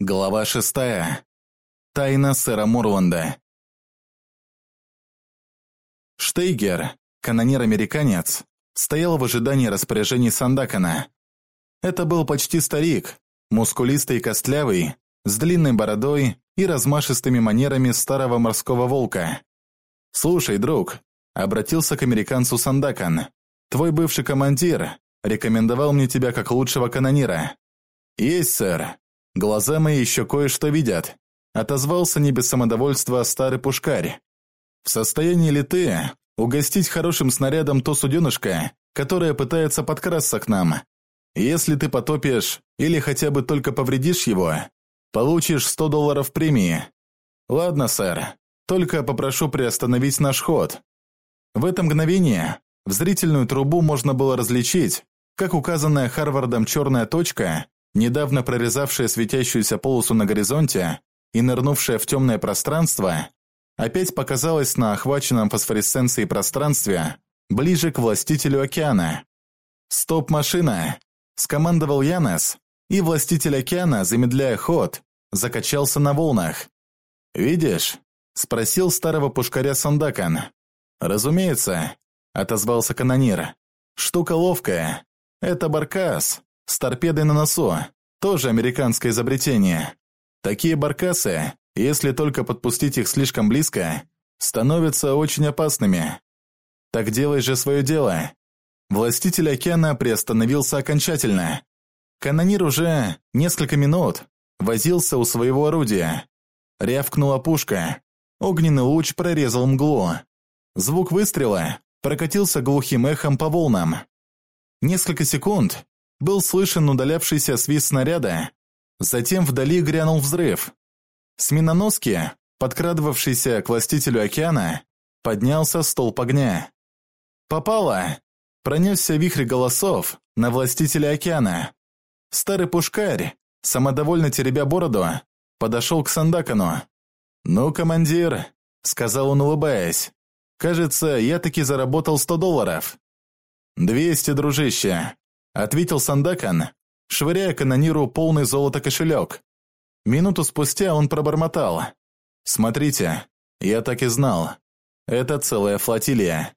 Глава 6. Тайна сэра Морланда. Штейгер, канонир-американец, стоял в ожидании распоряжений Сандакана. Это был почти старик, мускулистый и костлявый, с длинной бородой и размашистыми манерами старого морского волка. «Слушай, друг», — обратился к американцу Сандакан, — «твой бывший командир рекомендовал мне тебя как лучшего канонира». «Есть, сэр. Глаза мои еще кое-что видят», — отозвался не без самодовольства старый пушкарь. «В состоянии ли ты угостить хорошим снарядом то суденышко, которое пытается подкрасться к нам? Если ты потопишь или хотя бы только повредишь его, получишь $100 премии». «Ладно, сэр, только попрошу приостановить наш ход». В это мгновение в зрительную трубу можно было различить, как указанная Харвардом черная точка, недавно прорезавшая светящуюся полосу на горизонте и нырнувшая в темное пространство, опять показалась на охваченном фосфоресценцией пространстве ближе к властителю океана. «Стоп, машина!» – скомандовал Янес, и властитель океана, замедляя ход, закачался на волнах. «Видишь?» – спросил старого пушкаря Сандакан. «Разумеется», – отозвался канонир. «Штука ловкая. Это баркас. С торпедой на носу, тоже американское изобретение. Такие баркасы, если только подпустить их слишком близко, становятся очень опасными. Так делай же свое дело». Властитель океана приостановился окончательно. Канонир уже несколько минут возился у своего орудия. Рявкнула пушка. Огненный луч прорезал мглу. Звук выстрела прокатился глухим эхом по волнам. Несколько секунд был слышен удалявшийся свист снаряда, затем вдали грянул взрыв. С миноноски, подкрадывавшийся к властителю океана, поднялся столб огня. «Попало!» – пронесся вихрь голосов на властителя океана. Старый пушкарь, самодовольно теребя бороду, подошел к Сандакану. «Ну, командир», – сказал он, улыбаясь, – «кажется, я таки заработал $100. «200, дружище», – ответил Сандакан, швыряя канониру полный золота кошелек. Минуту спустя он пробормотал. «Смотрите, я так и знал. Это целая флотилия».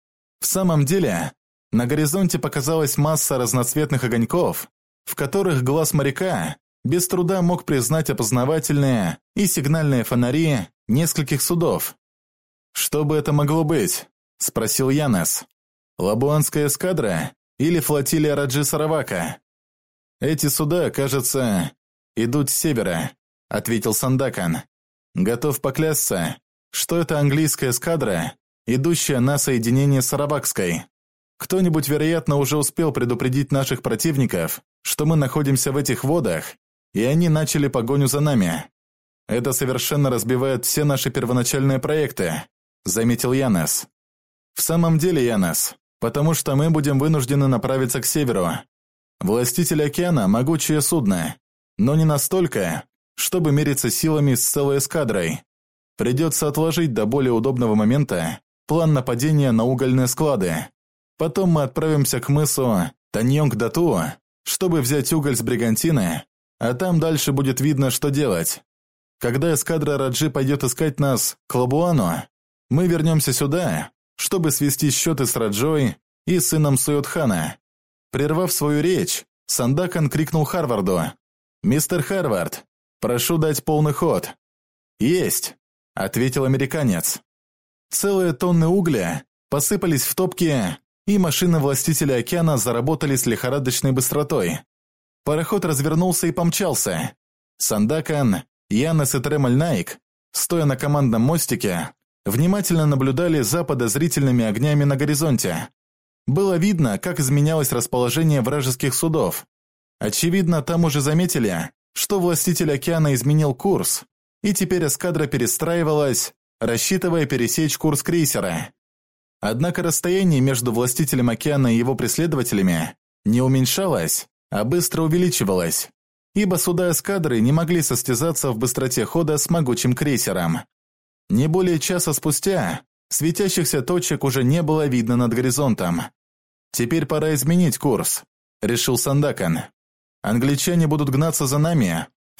В самом деле, на горизонте показалась масса разноцветных огоньков, в которых глаз моряка без труда мог признать опознавательные и сигнальные фонари нескольких судов. «Что бы это могло быть?» – спросил Янес. «Лабуанская эскадра или флотилия Раджи Саравака?» «Эти суда, кажется, идут с севера», – ответил Сандакан. «Готов поклясться, что это английская эскадра, идущая на соединение с Саравакской. Кто-нибудь, вероятно, уже успел предупредить наших противников, что мы находимся в этих водах, и они начали погоню за нами. Это совершенно разбивает все наши первоначальные проекты», – заметил Янес. «В самом деле, Янес, потому что мы будем вынуждены направиться к северу. Властитель океана – могучее судно, но не настолько, чтобы мериться силами с целой эскадрой. Придется отложить до более удобного момента план нападения на угольные склады. Потом мы отправимся к мысу Таньонг-Дату, чтобы взять уголь с Бригантины, а там дальше будет видно, что делать. Когда эскадра Раджи пойдет искать нас к Лабуану, мы вернемся сюда, чтобы свести счеты с Раджой и сыном Суйотхана». Прервав свою речь, Сандакан крикнул Харварду. «Мистер Харвард, прошу дать полный ход». «Есть», – ответил американец. Целые тонны угля посыпались в топки, и машины властителя океана заработали с лихорадочной быстротой. Пароход развернулся и помчался. Сандакан, Янес и Тремаль Найк, стоя на командном мостике, внимательно наблюдали за подозрительными огнями на горизонте. Было видно, как изменялось расположение вражеских судов. Очевидно, там уже заметили, что властитель океана изменил курс, и теперь эскадра перестраивалась, рассчитывая пересечь курс крейсера. Однако расстояние между властителем океана и его преследователями не уменьшалось, а быстро увеличивалось, ибо суда эскадры не могли состязаться в быстроте хода с могучим крейсером. Не более часа спустя светящихся точек уже не было видно над горизонтом. «Теперь пора изменить курс», – решил Сандакан. «Англичане будут гнаться за нами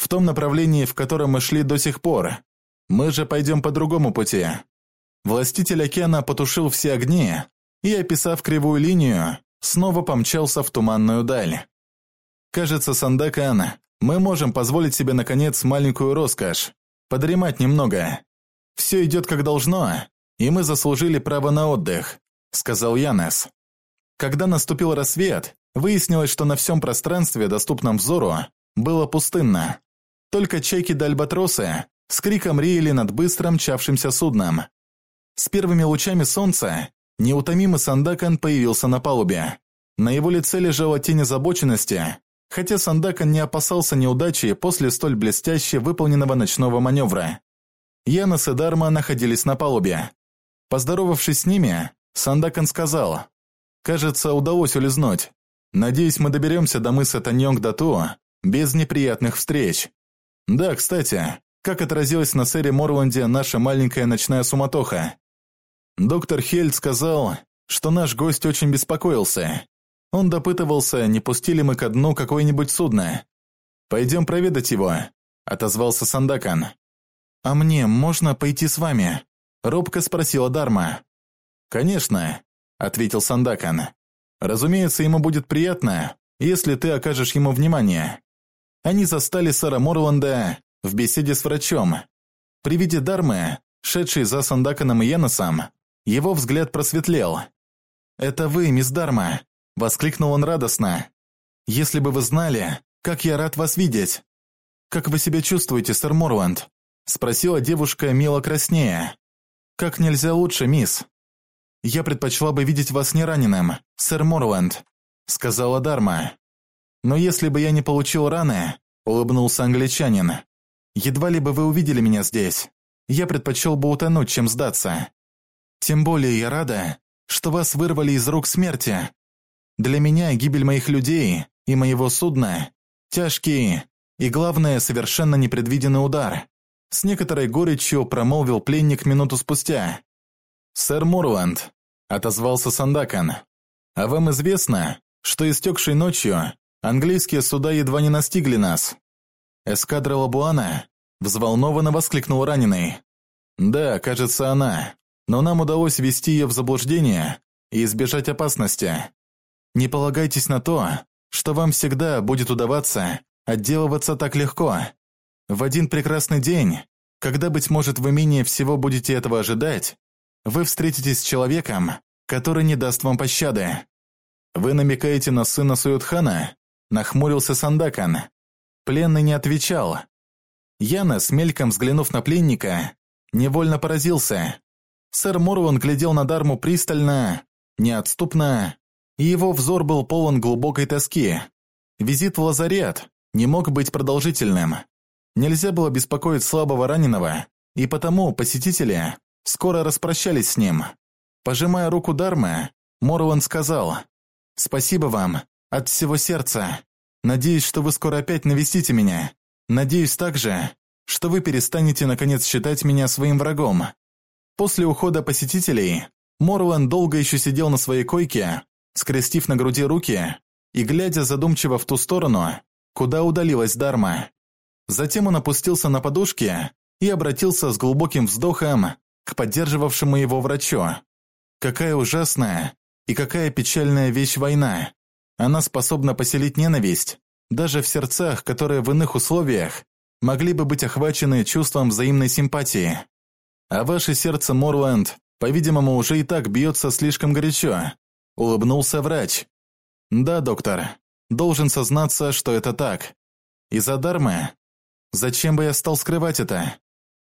в том направлении, в котором мы шли до сих пор. Мы же пойдем по другому пути». Властитель океана потушил все огни и, описав кривую линию, снова помчался в туманную даль. «Кажется, Сандакан, мы можем позволить себе, наконец, маленькую роскошь – подремать немного. Все идет как должно, и мы заслужили право на отдых», – сказал Янес. Когда наступил рассвет, выяснилось, что на всем пространстве, доступном взору, было пустынно. Только чайки да альбатросы с криком реяли над быстро мчавшимся судном. С первыми лучами солнца неутомимый Сандакан появился на палубе. На его лице лежала тень озабоченности, хотя Сандакан не опасался неудачи после столь блестяще выполненного ночного маневра. Янес и Дарма находились на палубе. Поздоровавшись с ними, Сандакан сказал: «Кажется, удалось улизнуть. Надеюсь, мы доберемся до мыса Таньонг-Дату без неприятных встреч. Да, кстати, как отразилась на сэре Морланде наша маленькая ночная суматоха? Доктор Хельд сказал, что наш гость очень беспокоился. Он допытывался, не пустили мы ко дну какое-нибудь судно. «Пойдем проведать его», – отозвался Сандакан. «А мне можно пойти с вами?» – робко спросила Дарма. «Конечно», – ответил Сандакан. «Разумеется, ему будет приятно, если ты окажешь ему внимание». Они застали сэра Морланда в беседе с врачом. При виде Дармы, шедшей за Сандаканом и Янесом, его взгляд просветлел. «Это вы, мисс Дарма!» – воскликнул он радостно. «Если бы вы знали, как я рад вас видеть!» «Как вы себя чувствуете, сэр Морланд?» – спросила девушка, мило краснея. «Как нельзя лучше, мисс». «Я предпочла бы видеть вас не раненым, сэр Морланд», – сказала Дарма. «Но если бы я не получил раны», – улыбнулся англичанин, – «едва ли бы вы увидели меня здесь. Я предпочел бы утонуть, чем сдаться. Тем более я рада, что вас вырвали из рук смерти. Для меня гибель моих людей и моего судна – тяжкий и, главное, совершенно непредвиденный удар», – с некоторой горечью промолвил пленник минуту спустя. «Сэр Морланд», – отозвался Сандакан, – «а вам известно, что истекшей ночью английские суда едва не настигли нас?» «Эскадра Лабуана?» – взволнованно воскликнул раненый. «Да, кажется, она. Но нам удалось ввести ее в заблуждение и избежать опасности. Не полагайтесь на то, что вам всегда будет удаваться отделываться так легко. В один прекрасный день, когда, быть может, вы менее всего будете этого ожидать, вы встретитесь с человеком, который не даст вам пощады». «Вы намекаете на сына Суюдхана?» – нахмурился Сандакан. Пленный не отвечал. Янес, мельком взглянув на пленника, невольно поразился. Сэр Морланд глядел на Дарму пристально, неотступно, и его взор был полон глубокой тоски. Визит в лазарет не мог быть продолжительным. Нельзя было беспокоить слабого раненого, и потому посетители скоро распрощались с ним. Пожимая руку Дармы, Морланд сказал: «Спасибо вам от всего сердца. Надеюсь, что вы скоро опять навестите меня. Надеюсь также, что вы перестанете наконец считать меня своим врагом». После ухода посетителей, Морланд долго еще сидел на своей койке, скрестив на груди руки и глядя задумчиво в ту сторону, куда удалилась Дарма. Затем он опустился на подушки и обратился с глубоким вздохом к поддерживавшему его врачу. «Какая ужасная и какая печальная вещь война! Она способна поселить ненависть, даже в сердцах, которые в иных условиях могли бы быть охвачены чувством взаимной симпатии. А ваше сердце, Морланд, по-видимому, уже и так бьется слишком горячо», – улыбнулся врач. «Да, доктор, должен сознаться, что это так. Из-за Дармы? Зачем бы я стал скрывать это?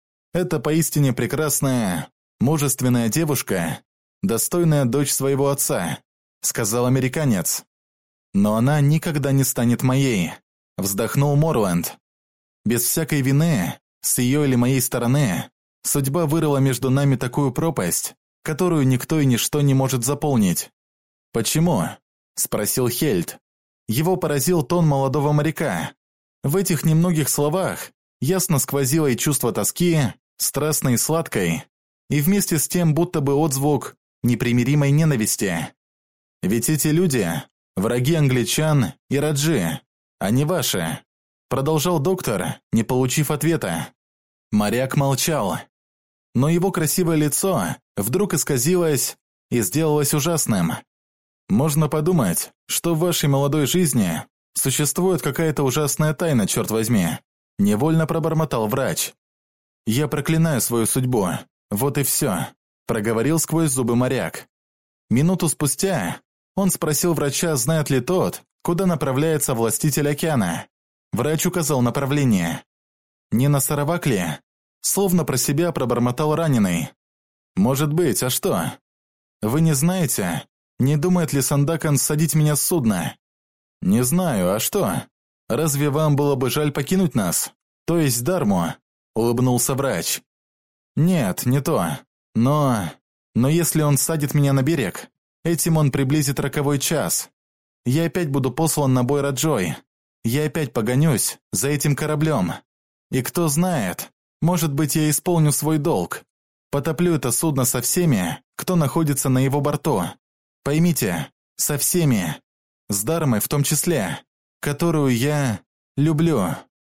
Это поистине прекрасная, мужественная девушка, достойная дочь своего отца», – сказал американец. «Но она никогда не станет моей», – вздохнул Морланд. «Без всякой вины, с ее или моей стороны, судьба вырыла между нами такую пропасть, которую никто и ничто не может заполнить». «Почему?» – спросил Хельд. Его поразил тон молодого моряка. В этих немногих словах ясно сквозило и чувство тоски, страстной и сладкой, и вместе с тем будто бы отзвук непримиримой ненависти. «Ведь эти люди – враги англичан и раджи, а не ваши. продолжал доктор, не получив ответа. Моряк молчал. Но его красивое лицо вдруг исказилось и сделалось ужасным. Можно подумать, что в вашей молодой жизни существует какая-то ужасная тайна, черт возьми. Невольно пробормотал врач. Я проклинаю свою судьбу. Вот и все, проговорил сквозь зубы моряк. Минуту спустя он спросил врача, знает ли тот, куда направляется властитель океана. Врач указал направление. Не на Саравак ли? Словно про себя пробормотал раненый. Может быть, а что? Вы не знаете, не думает ли Сандакан ссадить меня с судна? Не знаю, а что? Разве вам было бы жаль покинуть нас? То есть Дарму? Улыбнулся врач. Нет, не то. Но если он садит меня на берег, этим он приблизит роковой час. Я опять буду послан на бой Раджой. Я опять погонюсь за этим кораблем. И кто знает, может быть, я исполню свой долг. Потоплю это судно со всеми, кто находится на его борту. Поймите, со всеми. С Дармой в том числе, которую я люблю.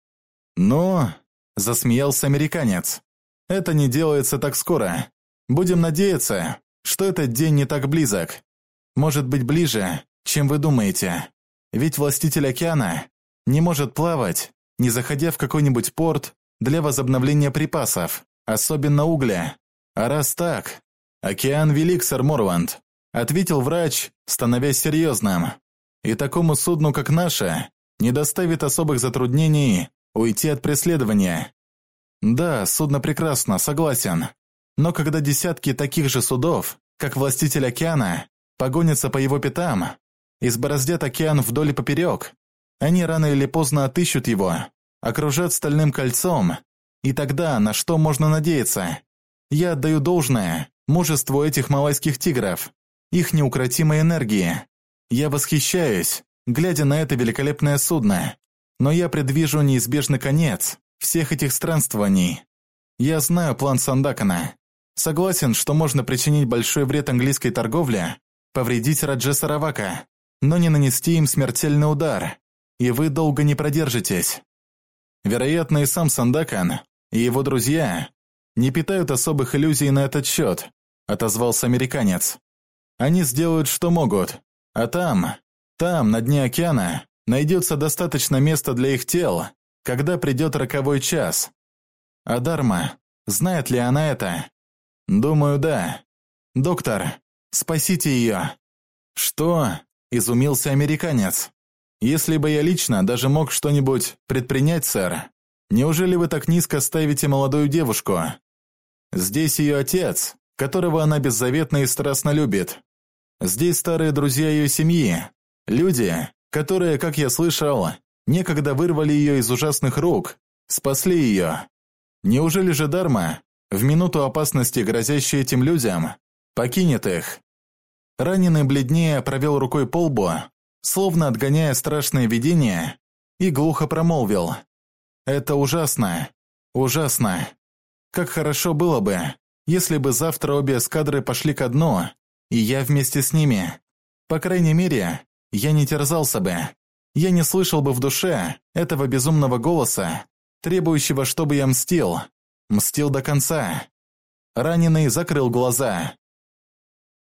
Но, засмеялся американец, это не делается так скоро. Будем надеяться, что этот день не так близок. Может быть, ближе, чем вы думаете. Ведь властитель океана не может плавать, не заходя в какой-нибудь порт для возобновления припасов, особенно угля. А раз так, океан велик, сэр Морланд, ответил врач, становясь серьезным. И такому судну, как наше, не доставит особых затруднений уйти от преследования. Да, судно прекрасно, согласен. Но когда десятки таких же судов, как властитель океана, погонятся по его пятам, избороздят океан вдоль и поперек, они рано или поздно отыщут его, окружат стальным кольцом, и тогда на что можно надеяться? Я отдаю должное мужеству этих малайских тигров, их неукротимой энергии. Я восхищаюсь, глядя на это великолепное судно, но я предвижу неизбежный конец всех этих странствований. Я знаю план Сандакана. Согласен, что можно причинить большой вред английской торговле, повредить Радже Саравака, но не нанести им смертельный удар, и вы долго не продержитесь. Вероятно, и сам Сандакан, и его друзья не питают особых иллюзий на этот счет, отозвался американец. Они сделают, что могут, а там, на дне океана, найдется достаточно места для их тел, когда придет роковой час. А Дарма, знает ли она это? Думаю, да. Доктор, спасите ее. Что? Изумился американец. Если бы я лично даже мог что-нибудь предпринять, сэр, неужели вы так низко ставите молодую девушку? Здесь ее отец, которого она беззаветно и страстно любит. Здесь старые друзья ее семьи, люди, которые, как я слышал, некогда вырвали ее из ужасных рук, спасли ее. Неужели же Дарма, в минуту опасности, грозящей этим людям, покинет их? Раненый бледнее провел рукой по лбу, словно отгоняя страшное видение, и глухо промолвил. «Это ужасно, ужасно. Как хорошо было бы, если бы завтра обе эскадры пошли ко дну, и я вместе с ними. По крайней мере, я не терзался бы. Я не слышал бы в душе этого безумного голоса, требующего, чтобы я мстил до конца». Раненый закрыл глаза.